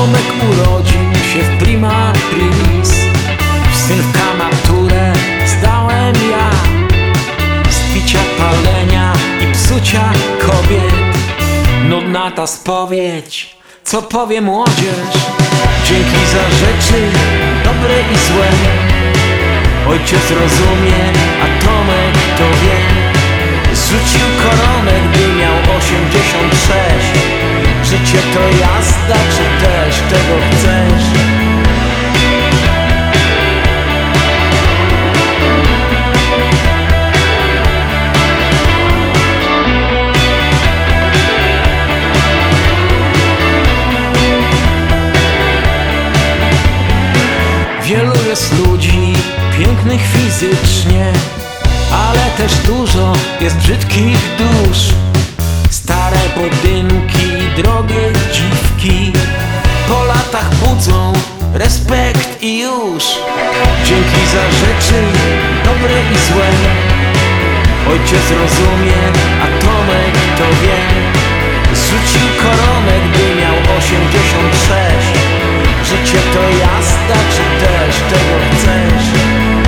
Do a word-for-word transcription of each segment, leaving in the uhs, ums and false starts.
Tomek urodził się w prima aprilis. Synka maturę zdałem ja, z picia, palenia i psucia kobiet. Nudna ta spowiedź, co powie młodzież? Dzięki za rzeczy dobre i złe. Ojciec rozumie, a Tomek to wie. Zrzucił koronę, gdy miał osiemdziesiąt sześć. Życie to jazda, czy też tego chcesz? Wielu jest ludzi pięknych fizycznie, ale też dużo jest brzydkich dusz. Stare budynki, drogie dziwki po latach budzą respekt i już. Dzięki za rzeczy dobre i złe. Ojciec rozumie, a Tomek to wie. Zrzucił koronę, gdy miał osiemdziesiąt sześć. Życie to jazda, czy też tego chcesz?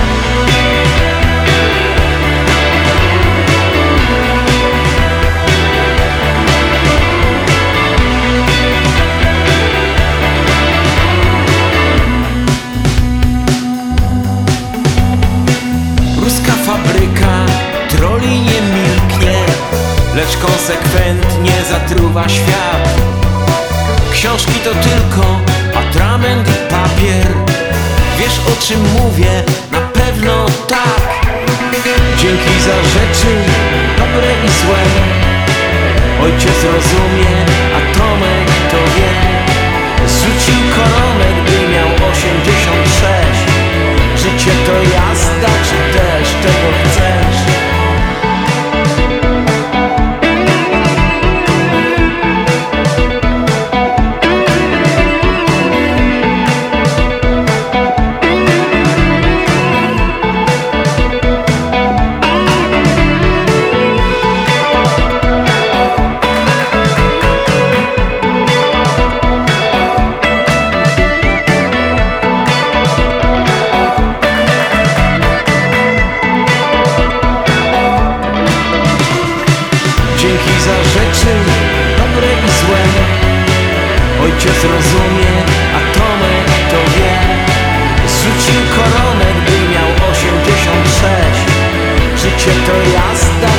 Ruska fabryka troli nie milknie, lecz konsekwentnie zatruwa świat. Książki to tylko atrament i papier. Wiesz, o czym mówię? Na pewno tak. Dzięki za rzeczy dobre i złe. Ojciec rozumie, a Tomek to wie. Zrzucił koronę, gdy miał osiemdziesiąt sześć. Życie to jazda, czy też tego chcesz? Dzięki za rzeczy dobre i złe. Ojciec rozumie, a Tomek to wie. Zrzucił koronę, gdy miał osiemdziesiąt sześć. Życie to jazda,